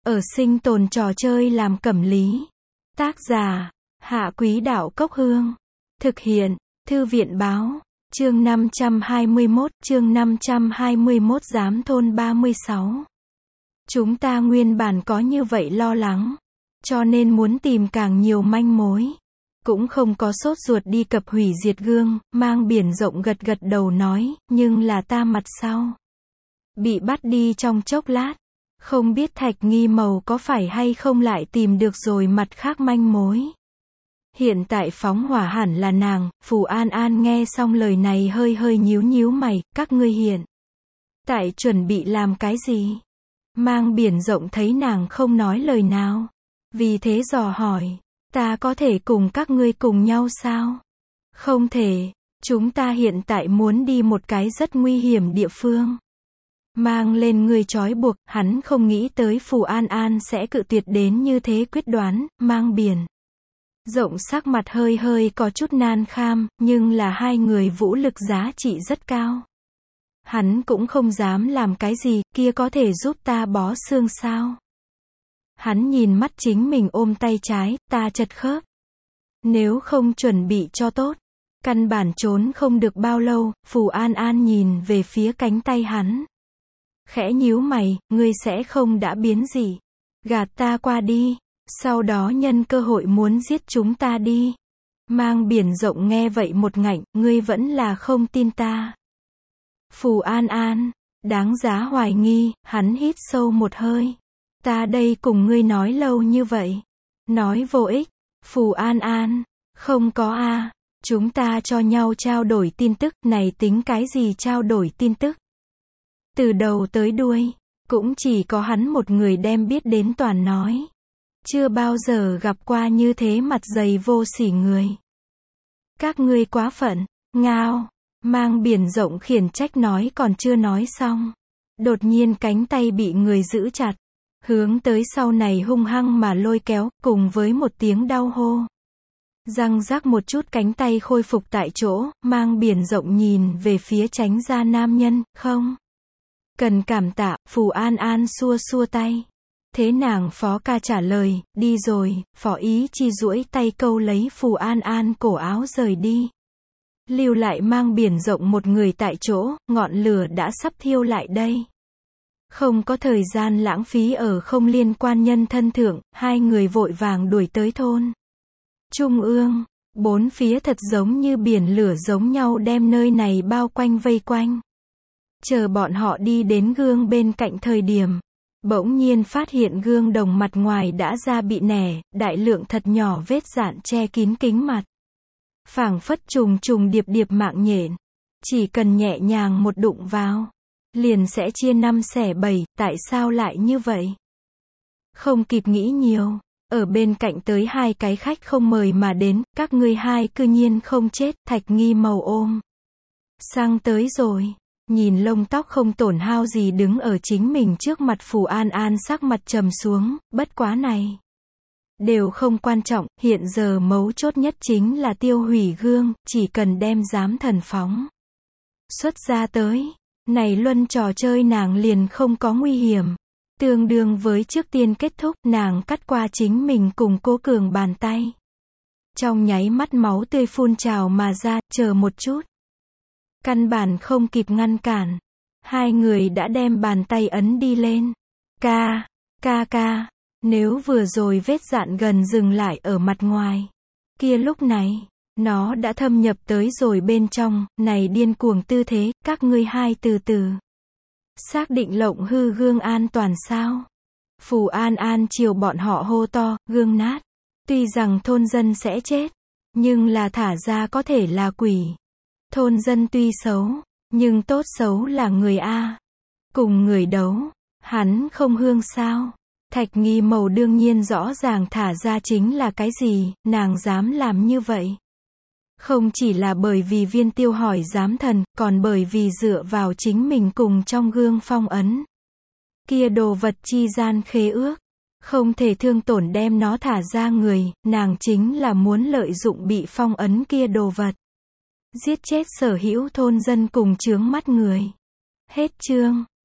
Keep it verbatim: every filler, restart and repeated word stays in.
Ở sinh tồn trò chơi làm cẩm lý. Tác giả, Hạ Quý Đạo Cốc Hương. Thực hiện, Thư viện Báo. Chương năm trăm hai mươi mốt, chương năm trăm hai mươi mốt Giám thôn ba mươi sáu. Chúng ta nguyên bản có như vậy lo lắng, cho nên muốn tìm càng nhiều manh mối. Cũng không có sốt ruột đi cập hủy diệt gương, Mang Biển Rộng gật gật đầu nói, nhưng là ta mặt sau bị bắt đi trong chốc lát. Không biết Thạch Nghi Mầu có phải hay không lại tìm được rồi mặt khác manh mối. Hiện tại phóng hỏa hẳn là nàng. Phù An An nghe xong lời này hơi hơi nhíu nhíu mày, các ngươi hiện tại chuẩn bị làm cái gì? Mang Biển Rộng thấy nàng không nói lời nào, vì thế dò hỏi, ta có thể cùng các ngươi cùng nhau sao? Không thể, chúng ta hiện tại muốn đi một cái rất nguy hiểm địa phương. Mang lên người trói buộc, hắn không nghĩ tới Phù An An sẽ cự tuyệt đến như thế quyết đoán. Mang Biển Rộng sắc mặt hơi hơi có chút nan kham, nhưng là hai người vũ lực giá trị rất cao. Hắn cũng không dám làm cái gì, kia có thể giúp ta bó xương sao? Hắn nhìn mắt chính mình ôm tay trái, ta chật khớp. Nếu không chuẩn bị cho tốt, căn bản trốn không được bao lâu. Phù An An nhìn về phía cánh tay hắn, khẽ nhíu mày, ngươi sẽ không đã biến gì, gạt ta qua đi, sau đó nhân cơ hội muốn giết chúng ta đi. Mang Biển Rộng nghe vậy một ngạnh, ngươi vẫn là không tin ta. Phù An An, đáng giá hoài nghi. Hắn hít sâu một hơi, ta đây cùng ngươi nói lâu như vậy, nói vô ích. Phù An An, không có a, chúng ta cho nhau trao đổi tin tức, này tính cái gì trao đổi tin tức? Từ đầu tới đuôi, cũng chỉ có hắn một người đem biết đến toàn nói. Chưa bao giờ gặp qua như thế mặt dày vô sỉ người. Các ngươi quá phận, ngao. Mang Biển Rộng khiển trách nói còn chưa nói xong. Đột nhiên cánh tay bị người giữ chặt, hướng tới sau này hung hăng mà lôi kéo, cùng với một tiếng đau hô. Răng rắc một chút cánh tay khôi phục tại chỗ. Mang Biển Rộng nhìn về phía tránh ra nam nhân, không cần cảm tạ. Phù An An xua xua tay. Thế nàng Phó ca trả lời, đi rồi. Phó Ý Chi duỗi tay câu lấy Phù An An cổ áo rời đi. Lưu lại Mang Biển Rộng một người tại chỗ, ngọn lửa đã sắp thiêu lại đây. Không có thời gian lãng phí ở không liên quan nhân thân thượng, hai người vội vàng đuổi tới thôn Trung ương. Bốn phía thật giống như biển lửa giống nhau đem nơi này bao quanh vây quanh. Chờ bọn họ đi đến gương bên cạnh thời điểm, bỗng nhiên phát hiện gương đồng mặt ngoài đã ra bị nẻ, đại lượng thật nhỏ vết dạn che kín kính mặt. Phảng phất trùng trùng điệp điệp mạng nhện, chỉ cần nhẹ nhàng một đụng vào, liền sẽ chia năm xẻ bảy. Tại sao lại như vậy? Không kịp nghĩ nhiều, ở bên cạnh tới hai cái khách không mời mà đến, các ngươi hai cư nhiên không chết. Thạch Nghi Mầu ôm sang tới rồi, nhìn lông tóc không tổn hao gì đứng ở chính mình trước mặt. Phù An An sắc mặt trầm xuống, bất quá này đều không quan trọng, hiện giờ mấu chốt nhất chính là tiêu hủy gương, chỉ cần đem giám thần phóng xuất ra tới, này luân trò chơi nàng liền không có nguy hiểm. Tương đương với trước tiên kết thúc, nàng cắt qua chính mình cùng Cố Cường bàn tay. Trong nháy mắt máu tươi phun trào mà ra, chờ một chút. Căn bản không kịp ngăn cản. Hai người đã đem bàn tay ấn đi lên. Ca, ca ca, nếu vừa rồi vết dạn gần dừng lại ở mặt ngoài, kia lúc này, nó đã thâm nhập tới rồi bên trong, này điên cuồng tư thế, các ngươi hai từ từ. Xác định lộng hư gương an toàn sao? Phù An An chiều bọn họ hô to, gương nát. Tuy rằng thôn dân sẽ chết, nhưng là thả ra có thể là quỷ. Thôn dân tuy xấu, nhưng tốt xấu là người A. Cùng người đấu, hắn không hương sao? Thạch Nghi Mầu đương nhiên rõ ràng thả ra chính là cái gì, nàng dám làm như vậy. Không chỉ là bởi vì viên tiêu hỏi giám thần, còn bởi vì dựa vào chính mình cùng trong gương phong ấn. Kia đồ vật chi gian khế ước, không thể thương tổn đem nó thả ra người, nàng chính là muốn lợi dụng bị phong ấn kia đồ vật. Giết chết sở hữu thôn dân cùng chướng mắt người. Hết chương.